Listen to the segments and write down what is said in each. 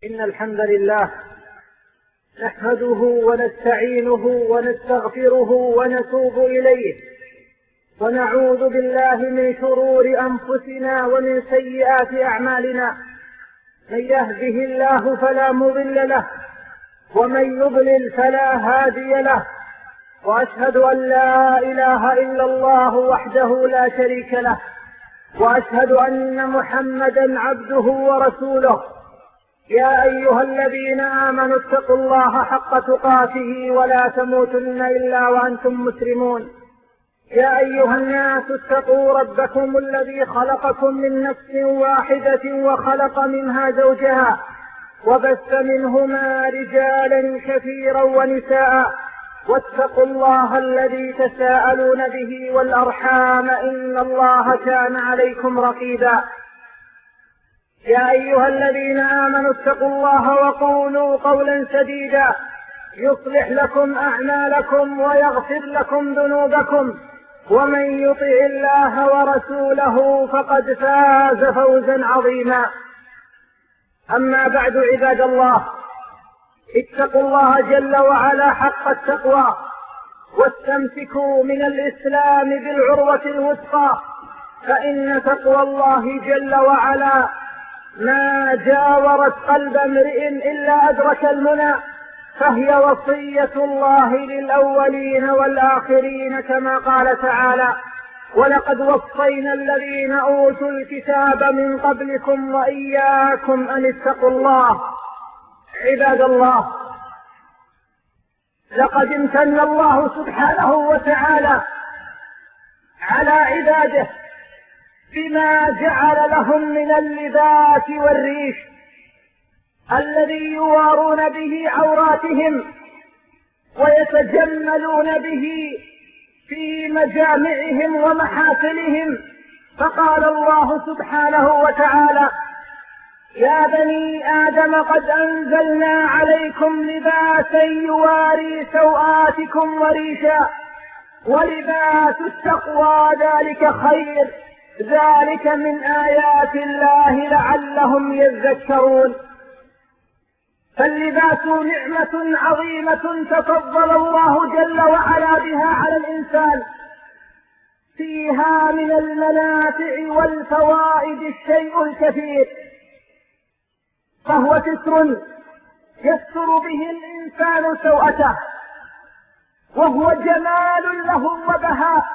إن الحمد لله نحمده ونستعينه ونستغفره ونتوب إليه، ونعوذ بالله من شرور أنفسنا ومن سيئات أعمالنا. من يهده الله فلا مضل له، ومن يضلل فلا هادي له، وأشهد أن لا إله إلا الله وحده لا شريك له، وأشهد أن محمدا عبده ورسوله. يا أيها الذين آمنوا اتقوا الله حق تقاته ولا تموتن إلا وأنتم مسلمون. يا أيها الناس اتقوا ربكم الذي خلقكم من نفس واحدة وخلق منها زوجها، وبث منهما رجالا كثيرا ونساء، واتقوا الله الذي تساءلون به والأرحام إن الله كان عليكم رقيبا. يا أيها الذين آمنوا اتقوا الله وقولوا قولا سديدا يصلح لكم أعمالكم ويغفر لكم ذنوبكم، ومن يطع الله ورسوله فقد فاز فوزا عظيما. أما بعد، عباد الله، اتقوا الله جل وعلا حق التقوى، واستمسكوا من الإسلام بالعروة الوثقى، فإن تقوى الله جل وعلا ما جاورت قلب امرئ إلا أدرك المنى، فهي وصية الله للأولين والآخرين، كما قال تعالى: ولقد وصينا الذين أوتوا الكتاب من قبلكم وإياكم أن اتقوا الله. عباد الله، لقد امتن الله سبحانه وتعالى على عباده بما جعل لهم من اللباس والريش الذي يوارون به عوراتهم ويتجملون به في مجامعهم ومحافلهم. فقال الله سبحانه وتعالى: يا بني آدم قد أنزلنا عليكم لباسا يواري سوآتكم وريشا، ولباس التقوى ذلك خير، ذلك من آيات الله لعلهم يذكرون. فاللباس نعمة عظيمة تفضل الله جل وعلا بها على الإنسان، فيها من المنافع والفوائد الشيء الكثير، فهو ستر يستر به الإنسان سوءته، وهو جمال له وبهاء،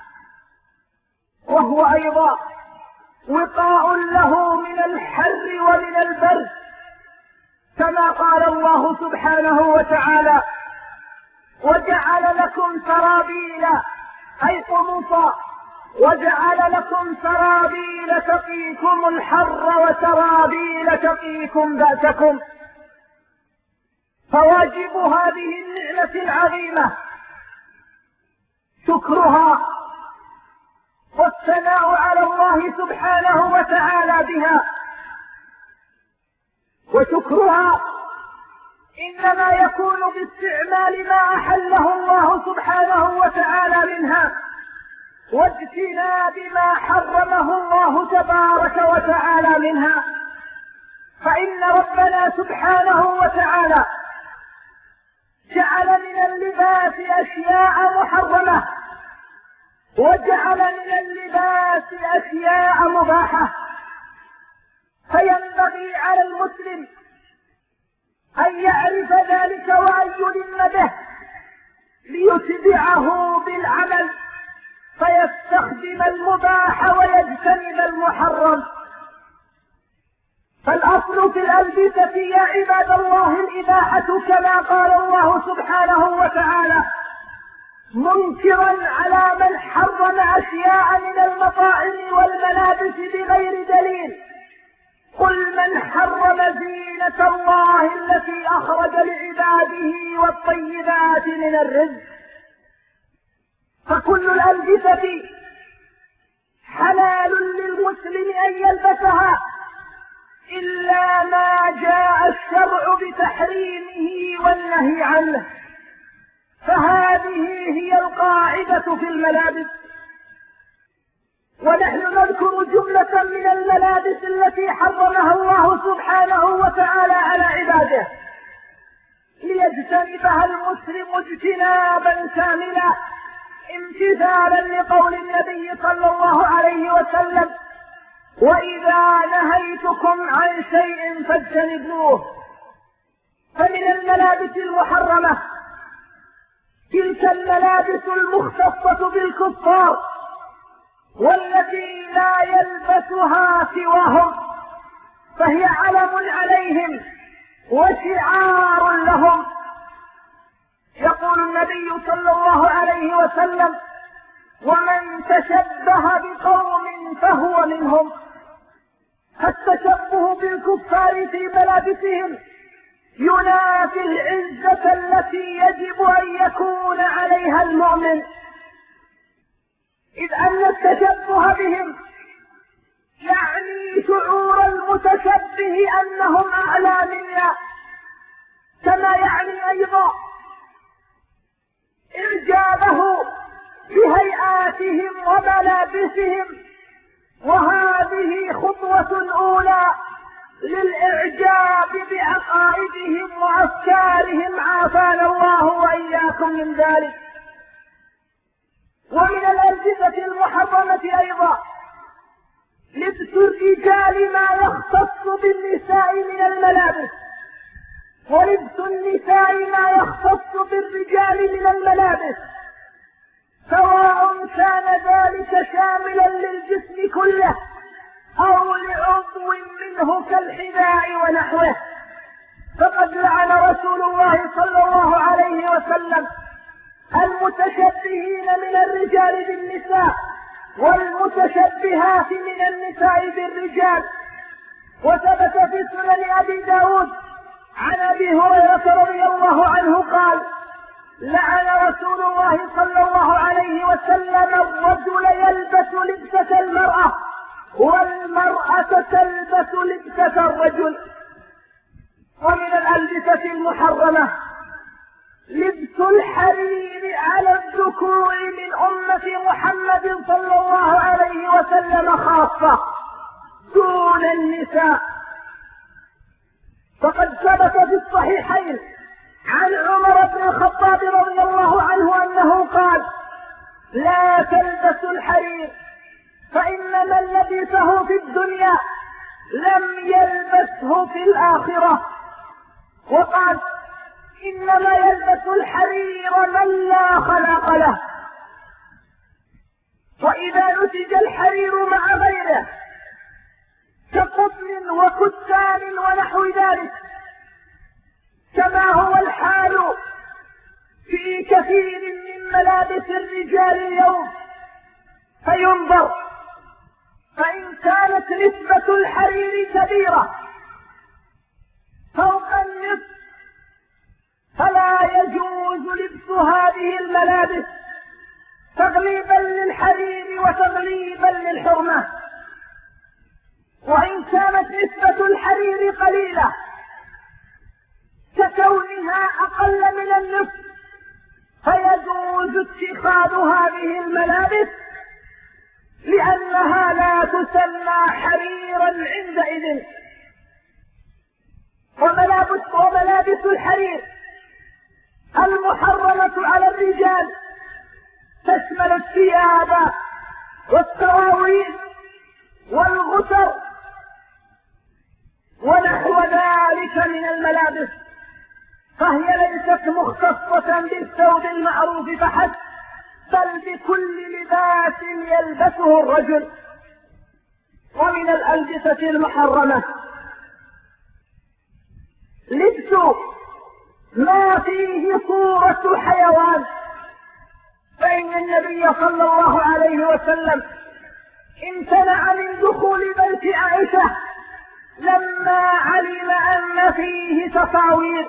وهو أيضا وقاء له من الحر ومن البرد، كما قال الله سبحانه وتعالى: وجعل لكم سرابيل، أي قمصا، وجعل لكم سرابيل تقيكم الحر وسرابيل تقيكم بأسكم. فواجب هذه النعمة العظيمة شكرها والثناء على الله سبحانه وتعالى بها، وشكرها إنما يكون باستعمال ما أحله الله سبحانه وتعالى منها، واجتناب ما حرمه الله تبارك وتعالى منها. فإن ربنا سبحانه وتعالى جعل من اللباس أشياء محرمة، وجعل من اللباس أشياء مباحة، فينبغي على المسلم أن يعرف ذلك وأن يلم به ليتبعه بالعمل، فيستخدم المباح ويجتنب المحرم. فالأصل في الألبسة يا عباد الله الإباحة، كما قال الله سبحانه وتعالى منكرا على من حرم أشياء من المطاعم والملابس بغير دليل: قل من حرم زينة الله التي أخرج لعباده والطيبات من الرزق. فكل الألبسة حلال للمسلم أن يلبسها، إلا ما جاء الشرع بتحريمه والنهي عنه، فهذه هي القاعدة في الملابس. ونحن نذكر جملة من الملابس التي حرمها الله سبحانه وتعالى على عباده ليجتنبها المسلم اجتنابا كاملا امتثالا لقول النبي صلى الله عليه وسلم: وإذا نهيتكم عن شيء فاجتنبوه. فمن الملابس المحرمة تلك الملابس المختصة بالكفار والتي لا يلبسها سواهم، فهي علم عليهم وشعار لهم. يقول النبي صلى الله عليه وسلم: ومن تشبه بقوم فهو منهم. فالتشبه بالكفار في ملابسهم ينافي العزة التي يجب أن يكون عليها المؤمن، إذ أن التشبه بهم يعني شعور المتشبه أنهم أعلى منا، كما يعني أيضا إعجابه بهيئاتهم وملابسهم، وهذه خطوة أولى للإعجاب بعقائدهم وأفكارهم، عافانا الله وإياكم من ذلك. ومن الألبسة المحرمة أيضا لبس الرجال ما يختص بالنساء من الملابس، ولبس النساء ما يختص بالرجال من الملابس، سواء كان ذلك شاملا للجسم كله أو لعضو منه كالحذاء ونحوه. فقد لعن رسول الله صلى الله عليه وسلم المتشبهين من الرجال بالنساء والمتشبهات من النساء بالرجال. وثبت في سنن أبي داود عن أبي هريرة رضي الله عنه قال: لعن رسول الله صلى الله عليه وسلم الرجل يلبس لبسة المرأة والمرأة تلبس لبسة الرجل. ومن الألبسة المحرمة لبس الحرير على الذكور من أمة محمد صلى الله عليه وسلم خاصة دون النساء. فقد ثبت في الصحيحين عن عمر بن الخطاب رضي الله عنه أنه قال: لا تلبسوا الحرير فإن من لبسه في الدنيا لم يلبسه في الآخرة. وقال: إنما يلبس الحرير من لا خلاق له. وإذا نسج الحرير مع غيره كقطن وكتان ونحو ذلك، كما هو الحال في كثير من ملابس الرجال اليوم، فينظر، فإن كانت نسبة الحرير كبيرة فوق النصف فلا يجوز لبس هذه الملابس تغليبا للحرير وتغليبا للحرمة. وإن كانت نسبة الحرير قليلة ككونها أقل من النصف فيجوز اتخاذ هذه الملابس لأنها لا تسمى حريرا عندئذ. وملابس الحرير المحرمة على الرجال تشمل الثياب والسراويل والغتر ونحو ذلك من الملابس، فهي ليست مختصة بالثوب المعروف فحسب، بل بكل لباس يلبسه الرجل. ومن الألبسة المحرمة لبس ما فيه صورة حيوان، فإن النبي صلى الله عليه وسلم امتنع من دخول بيت عائشة لما علم أن فيه تصاوير،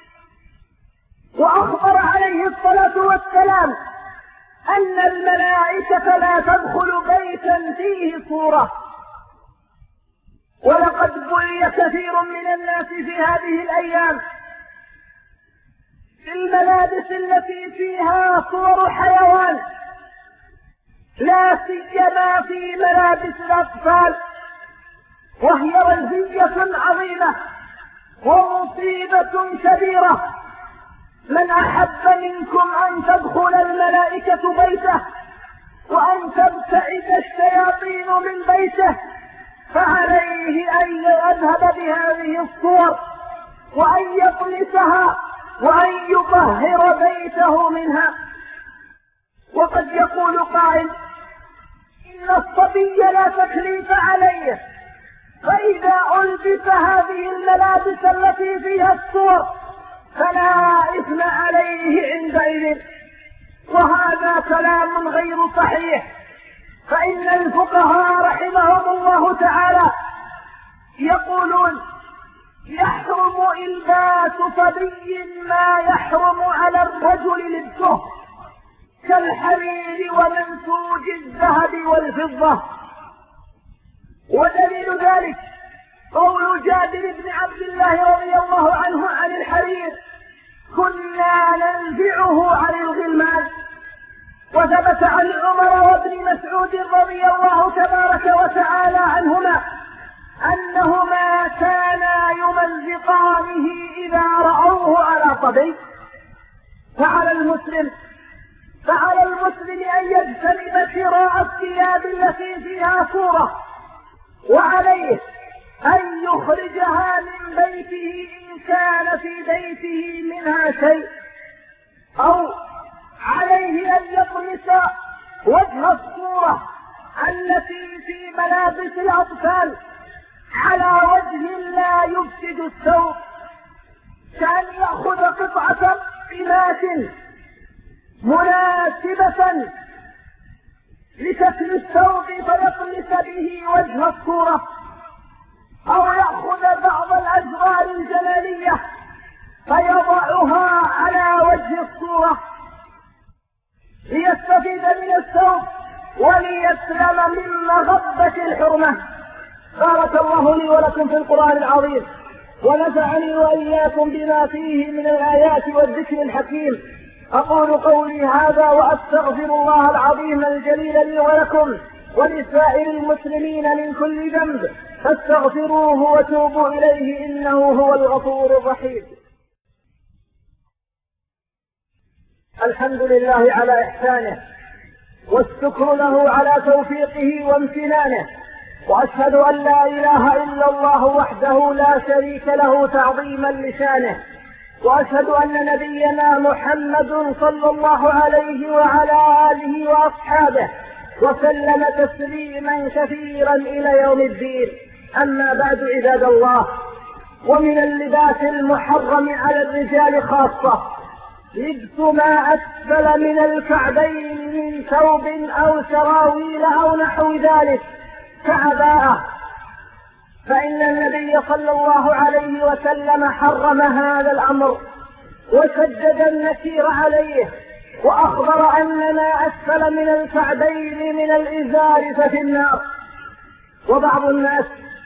وأخبر عليه الصلاة والسلام أن الملائكة لا تدخل بيتا فيه صورة. ولقد بلي كثير من الناس في هذه الأيام في الملابس التي فيها صور حيوان لا سيما في ملابس الأطفال، وهي رزية عظيمة ومصيبة كبيرة. من أحب منكم أن تدخل الملائكة بيته وأن تبتعد الشياطين من بيته فعليه أن يذهب بهذه الصور وأن يطلسها وأن يطهر بيته منها. وقد يقول قائل إن الصبي لا تكليف عليه، فإذا ألبس هذه الملابس التي فيها الصور فلا إثم عليه عندئذ. وهذا كلام غير صحيح، فإن الفقهاء رحمهم الله تعالى يقولون يحرم إلباس صبي ما يحرم على الرجل لبسه كالحرير ومنسوج الذهب والفضة. ودليل ذلك قول جابر بن عبد الله رضي الله عنه عن الحرير: كنا ننزعه عن الغلمان. وثبت عن عمر وابن مسعود رضي الله تبارك وتعالى عنهما أنهما كانا يمزقانه إذا رأوه على صبي. فعلى المسلم أن يجتنب شراء الثياب التي فيها صورة، وعليه أن يخرجها من بيته إن كان في بيته منها شيء، أو عليه أن يطمس وجه الصورة التي في ملابس الأطفال على وجه لا يفسد الثوب، كأن يأخذ قطعة قماش مناسبة لشكل الثوب فيطمس به وجه الصورة، أو يأخذ بعض الأزرار الجمالية فيضعها على وجه الصورة ليستفيد من الثوب وليسلم من مغبة الحرمة. بارك الله لي ولكم في القرآن العظيم، ونفعني وإياكم بما فيه من الآيات والذكر الحكيم. أقول قولي هذا وأستغفر الله العظيم الجليل لي ولكم ولسائر المسلمين من كل ذنب، فاستغفروه وتوبوا إليه إنه هو الغفور الرحيم. الحمد لله على إحسانه، والشكر له على توفيقه وامتنانه، وأشهد أن لا إله إلا الله وحده لا شريك له تعظيما لشانه، وأشهد أن نبينا محمد صلى الله عليه وعلى آله وأصحابه وسلم تسليما كثيرا إلى يوم الدين. أما بعد عباد الله، ومن اللباس المحرم على الرجال خاصة لبس ما أسفل من الكعبين من ثوب أو سراويل أو نحو ذلك كعباءة، فإن النبي صلى الله عليه وسلم حرم هذا الأمر وشدد النكير عليه، وأخبر أن ما أسفل من الكعبين من الإزار ففي النار. وبعض الناس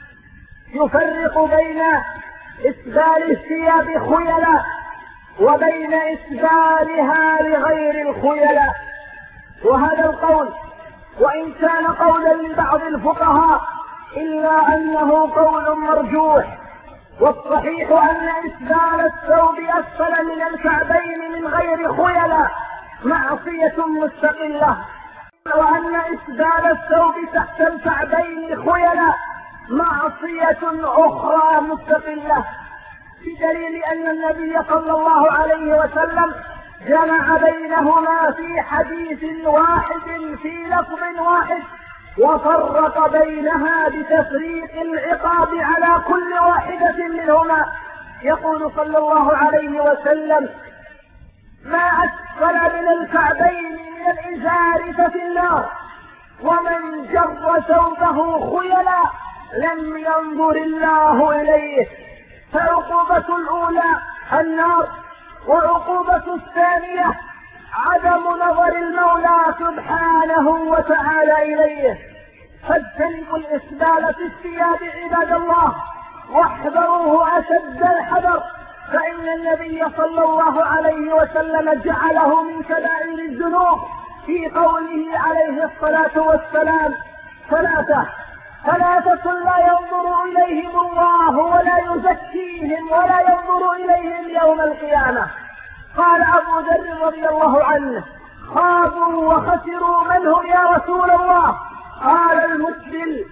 يفرق بين إسبال الثياب خيلاء وبين إسبالها لغير الخيلاء، وهذا القول وإن كان قولا لبعض الفقهاء إلا أنه قول مرجوح، والصحيح أن إسبال الثوب أسفل من الكعبين من غير خيلاء معصية مستقلة، وأن إسبال الثوب تحت الكعبين خيلاء معصية أخرى مستقلة، بدليل أن النبي صلى الله عليه وسلم جمع بينهما في حديث واحد في لفظ واحد، وفرق بينها بتفريق العقاب على كل واحدة منهما. يقول صلى الله عليه وسلم: ما أسفل من الكعبين من الإزار ففي النار، ومن جر ثوبه خيلا لم ينظر الله إليه. فعقوبة الأولى النار، وعقوبة الثانية عدم نظر المولى سبحانه وتعالى إليه. فاجتنبوا الإسبال في الثياب عباد الله، واحذروه أشد الحذر، فإن النبي صلى الله عليه وسلم جعله من كبائر الذنوب، في قوله عليه الصلاة والسلام: ثلاثة لا ينظر إليهم الله ولا يزكيهم ولا ينظر إليهم يوم القيامة. قال أبو ذر رضي الله عنه: خابوا وخسروا من هم يا رسول الله؟ قال: المسبل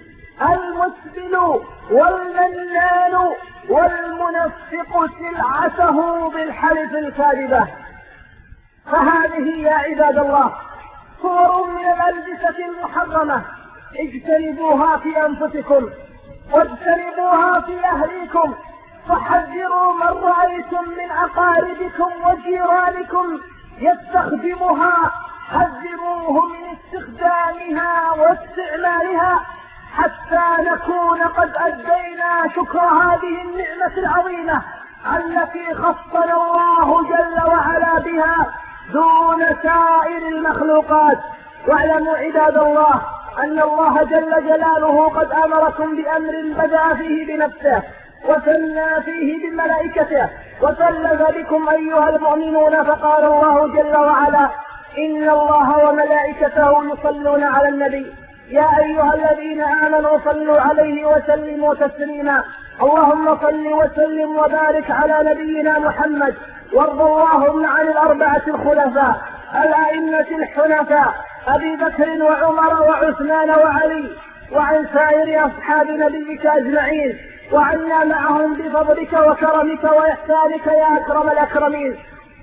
والمنان والمنفق سلعته بالحلف الكاذبة. فهذه يا عباد الله صور من الألبسة المحرمة، اجتنبوها في أنفسكم واجتنبوها في أهليكم، فحذروا من رأيتم من أقاربكم وجيرانكم يستخدمها، حذروه من استخدامها واستعمالها حتى نكون قد أدينا شكر هذه النعمة العظيمة التي خصنا الله جل وعلا بها دون سائر المخلوقات. واعلموا عباد الله أن الله جل جلاله قد أمركم بأمر بدأ فيه بنفسه وثنى فيه بملائكته وثلث بكم أيها المؤمنون، فقال الله جل وعلا: إن الله وملائكته يصلون على النبي يا أيها الذين آمنوا صلوا عليه وسلموا تسليما. اللهم صل وسلم وبارك على نبينا محمد، وارض اللهم عن الأربعة الخلفاء الأئمة الحنفاء أبي بكر وعمر وعثمان وعلي، وعن سائر أصحاب نبيك أجمعين، وعنا معهم بفضلك وكرمك وإحسانك يا أكرم الأكرمين.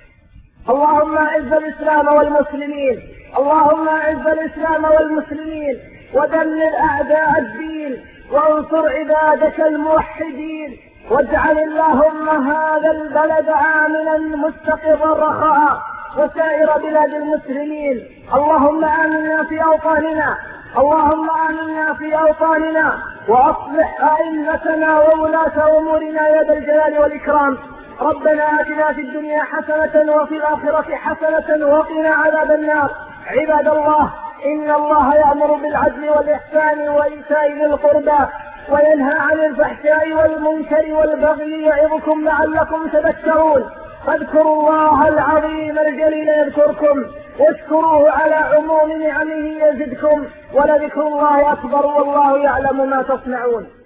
اللهم أعز الإسلام والمسلمين، اللهم أعز الإسلام والمسلمين ودمر أعداء الدين وانصر عبادك الموحدين، واجعل اللهم هذا البلد آمنا مستقرا رخاء وسائر بلاد المسلمين. اللهم آمنا في أوطاننا، اللهم آمنا في أوطاننا وأصلح أئمتنا وولاة أمورنا يا ذا الجلال والإكرام. ربنا آتنا في الدنيا حسنة وفي الآخرة حسنة وقنا عذاب النار. عباد الله، إن الله يأمر بالعدل والإحسان وإيتاء ذي القربى وينهى عن الفحشاء والمنكر والبغي يعظكم لعلكم تذكرون. فاذكروا الله العظيم الجليل يذكركم، واشكروه على عموم نعمه يزدكم، ولذكر الله أكبر والله يعلم ما تصنعون.